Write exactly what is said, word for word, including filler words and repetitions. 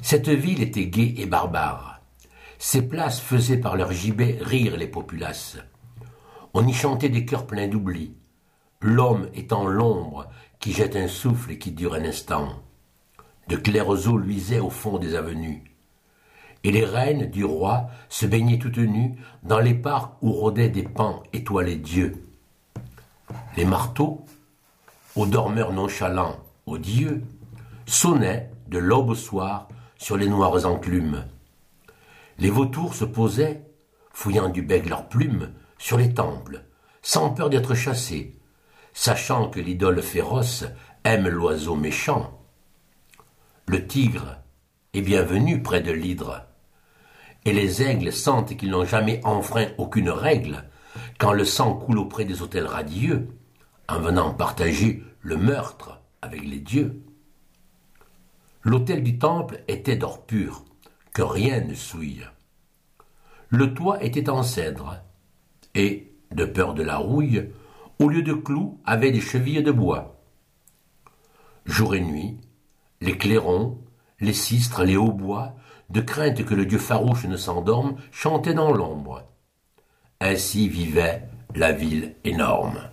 Cette ville était gaie et barbare. Ses places faisaient par leur gibet rire les populaces. On y chantait des chœurs pleins d'oubli, l'homme étant l'ombre qui jette un souffle et qui dure un instant. De claires eaux luisaient au fond des avenues. Et les reines du roi se baignaient toutes nues dans les parcs où rôdaient des pans étoilés d'yeux. Les marteaux, aux dormeurs nonchalants, aux dieux, sonnaient de l'aube au soir sur les noires enclumes. Les vautours se posaient, fouillant du bec leurs plumes, sur les temples, sans peur d'être chassés, sachant que l'idole féroce aime l'oiseau méchant. Le tigre est bienvenu près de l'hydre, et les aigles sentent qu'ils n'ont jamais enfreint aucune règle quand le sang coule auprès des autels radieux, en venant partager le meurtre avec les dieux. L'autel du temple était d'or pur, que rien ne souille. Le toit était en cèdre, et, de peur de la rouille, au lieu de clous, avait des chevilles de bois. Jour et nuit, les clairons, les sistres, les hautbois, de crainte que le dieu farouche ne s'endorme, chantaient dans l'ombre. Ainsi vivait la ville énorme.